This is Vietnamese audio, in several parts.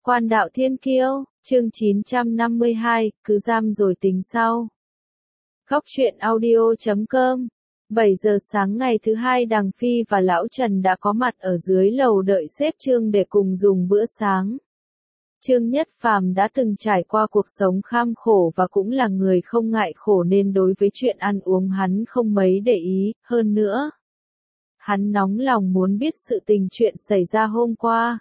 Quan đạo thiên kiêu, chương 952, cứ giam rồi tính sau. Góc truyện audio.com 7 giờ sáng ngày thứ hai, Đằng Phi và Lão Trần đã có mặt ở dưới lầu đợi sếp Trương để cùng dùng bữa sáng. Trương Nhất Phàm đã từng trải qua cuộc sống kham khổ và cũng là người không ngại khổ nên đối với chuyện ăn uống hắn không mấy để ý, hơn nữa. Hắn nóng lòng muốn biết sự tình chuyện xảy ra hôm qua.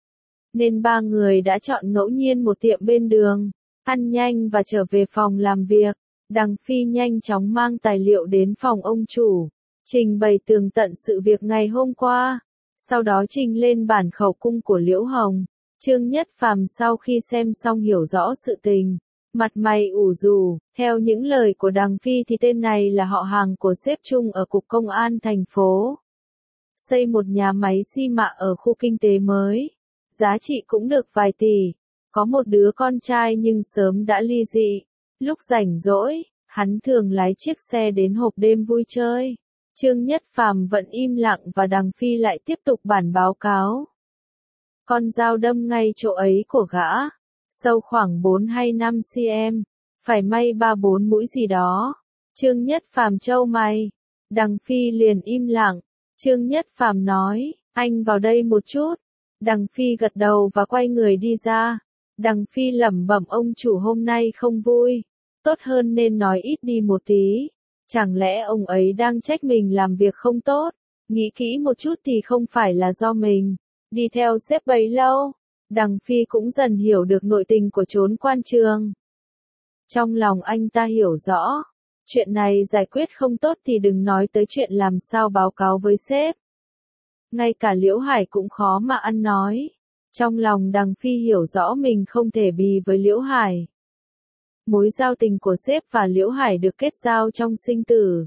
Nên ba người đã chọn ngẫu nhiên một tiệm bên đường, ăn nhanh và trở về phòng làm việc. Đằng Phi nhanh chóng mang tài liệu đến phòng ông chủ, trình bày tường tận sự việc ngày hôm qua, sau đó trình lên bản khẩu cung của Liễu Hồng. Trương Nhất Phàm sau khi xem xong hiểu rõ sự tình, mặt mày ủ rũ. Theo những lời của Đằng Phi thì tên này là họ hàng của sếp Trung ở Cục Công an thành phố. Xây một nhà máy xi măng ở khu kinh tế mới, giá trị cũng được vài tỷ. Có một đứa con trai nhưng sớm đã ly dị. Lúc rảnh rỗi, hắn thường lái chiếc xe đến hộp đêm vui chơi. Trương Nhất Phàm vẫn im lặng và Đằng Phi lại tiếp tục bản báo cáo. Con dao đâm ngay chỗ ấy của gã, sâu khoảng 4 hay 5 cm, phải may 3-4 mũi gì đó. Trương Nhất Phàm trâu mày, Đằng Phi liền im lặng. Trương Nhất Phàm nói, anh vào đây một chút. Đằng Phi gật đầu và quay người đi ra. Đằng Phi lẩm bẩm ông chủ hôm nay không vui, tốt hơn nên nói ít đi một tí. Chẳng lẽ ông ấy đang trách mình làm việc không tốt? Nghĩ kỹ một chút thì không phải là do mình đi theo sếp bấy lâu. Đằng Phi cũng dần hiểu được nội tình của chốn quan trường. Trong lòng anh ta hiểu rõ, chuyện này giải quyết không tốt thì đừng nói tới chuyện làm sao báo cáo với sếp. Ngay cả Liễu Hải cũng khó mà ăn nói. Trong lòng Đằng Phi hiểu rõ mình không thể bì với Liễu Hải. Mối giao tình của sếp và Liễu Hải được kết giao trong sinh tử.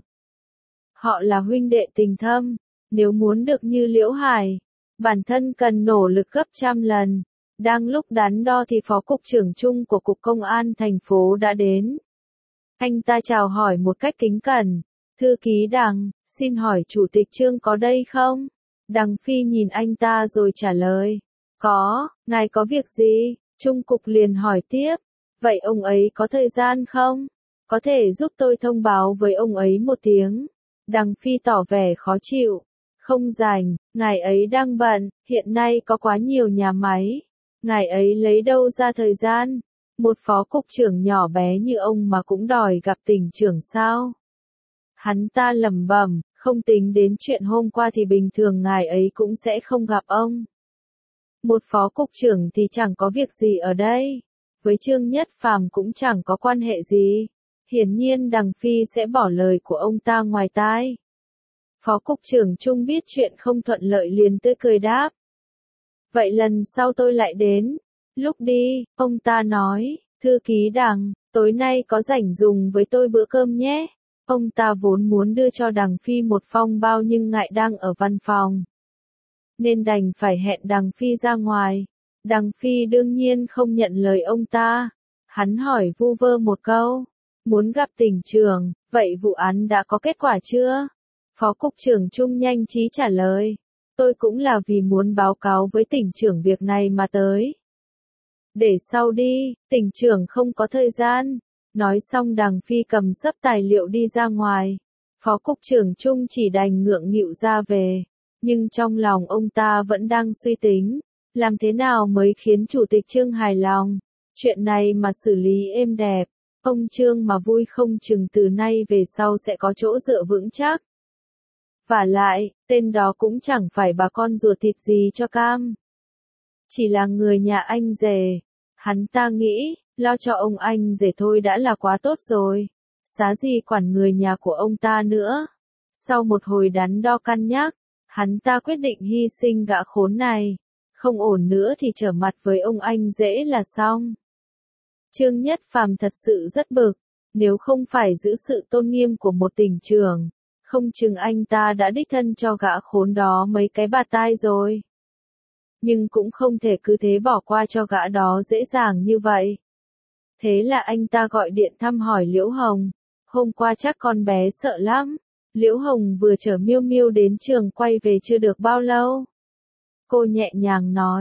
Họ là huynh đệ tình thâm, nếu muốn được như Liễu Hải, bản thân cần nỗ lực gấp trăm lần. Đang lúc đắn đo thì Phó Cục trưởng Trung của Cục Công an thành phố đã đến. Anh ta chào hỏi một cách kính cẩn. Thư ký Đằng, xin hỏi Chủ tịch Trương có đây không? Đằng Phi nhìn anh ta rồi trả lời. Có, ngài có việc gì? Trung Cục liền hỏi tiếp. Vậy ông ấy có thời gian không? Có thể giúp tôi thông báo với ông ấy một tiếng. Đằng Phi tỏ vẻ khó chịu. Không rảnh, ngài ấy đang bận, hiện nay có quá nhiều nhà máy. Ngài ấy lấy đâu ra thời gian? Một phó cục trưởng nhỏ bé như ông mà cũng đòi gặp tỉnh trưởng sao? Hắn ta lẩm bẩm, không tính đến chuyện hôm qua thì bình thường ngài ấy cũng sẽ không gặp ông. Một phó cục trưởng thì chẳng có việc gì ở đây. Với Trương Nhất Phàm cũng chẳng có quan hệ gì. Hiển nhiên Đằng Phi sẽ bỏ lời của ông ta ngoài tai. Phó cục trưởng Trung biết chuyện không thuận lợi liền tươi cười đáp. Vậy lần sau tôi lại đến. Lúc đi, ông ta nói, thư ký Đằng, tối nay có rảnh dùng với tôi bữa cơm nhé. Ông ta vốn muốn đưa cho Đằng Phi một phong bao nhưng ngại đang ở văn phòng, nên đành phải hẹn Đằng Phi ra ngoài. Đằng Phi đương nhiên không nhận lời ông ta. Hắn hỏi vu vơ một câu. Muốn gặp tỉnh trưởng, vậy vụ án đã có kết quả chưa? Phó Cục trưởng Trung nhanh trí trả lời. Tôi cũng là vì muốn báo cáo với tỉnh trưởng việc này mà tới. Để sau đi, tỉnh trưởng không có thời gian. Nói xong Đằng Phi cầm xấp tài liệu đi ra ngoài. Phó Cục trưởng Trung chỉ đành ngượng nghịu ra về. Nhưng trong lòng ông ta vẫn đang suy tính. Làm thế nào mới khiến Chủ tịch Trương hài lòng? Chuyện này mà xử lý êm đẹp, ông Trương mà vui không chừng từ nay về sau sẽ có chỗ dựa vững chắc. Vả lại, tên đó cũng chẳng phải bà con ruột thịt gì cho cam. Chỉ là người nhà anh rể. Hắn ta nghĩ, lo cho ông anh rể thôi đã là quá tốt rồi. Xá gì quản người nhà của ông ta nữa. Sau một hồi đắn đo cân nhắc, hắn ta quyết định hy sinh gã khốn này. Không ổn nữa thì trở mặt với ông anh dễ là xong. Trương Nhất Phàm thật sự rất bực. Nếu không phải giữ sự tôn nghiêm của một tỉnh trưởng, không chừng anh ta đã đích thân cho gã khốn đó mấy cái bạt tai rồi. Nhưng cũng không thể cứ thế bỏ qua cho gã đó dễ dàng như vậy. Thế là anh ta gọi điện thăm hỏi Liễu Hồng. Hôm qua chắc con bé sợ lắm. Liễu Hồng vừa chở Miêu Miêu đến trường quay về chưa được bao lâu. Cô nhẹ nhàng nói,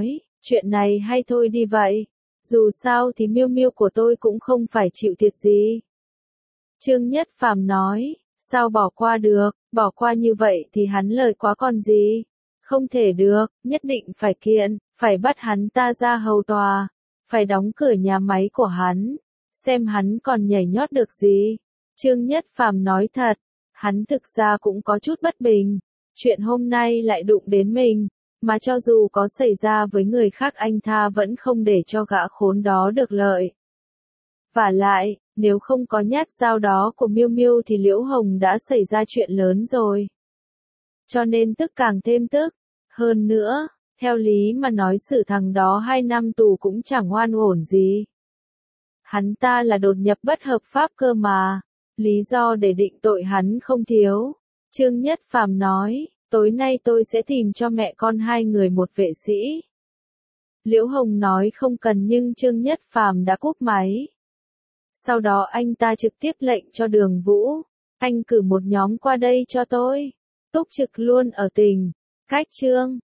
chuyện này hay thôi đi vậy. Dù sao thì Miêu Miêu của tôi cũng không phải chịu thiệt gì. Trương Nhất Phàm nói, sao bỏ qua được, bỏ qua như vậy thì hắn lời quá còn gì. Không thể được, nhất định phải kiện, phải bắt hắn ta ra hầu tòa, phải đóng cửa nhà máy của hắn, xem hắn còn nhảy nhót được gì. Trương Nhất Phàm nói thật, hắn thực ra cũng có chút bất bình, chuyện hôm nay lại đụng đến mình, mà cho dù có xảy ra với người khác anh ta vẫn không để cho gã khốn đó được lợi. Vả lại, nếu không có nhát dao đó của Miêu Miêu thì Liễu Hồng đã xảy ra chuyện lớn rồi. Cho nên tức càng thêm tức. Hơn nữa, theo lý mà nói xử thằng đó 2 năm tù cũng chẳng oan uổng gì. Hắn ta là đột nhập bất hợp pháp cơ mà. Lý do để định tội hắn không thiếu. Trương Nhất Phàm nói, tối nay tôi sẽ tìm cho mẹ con hai người một vệ sĩ. Liễu Hồng nói không cần nhưng Trương Nhất Phàm đã cúp máy. Sau đó anh ta trực tiếp lệnh cho Đường Vũ, anh cử một nhóm qua đây cho tôi. Túc trực luôn ở tỉnh, cách Trương.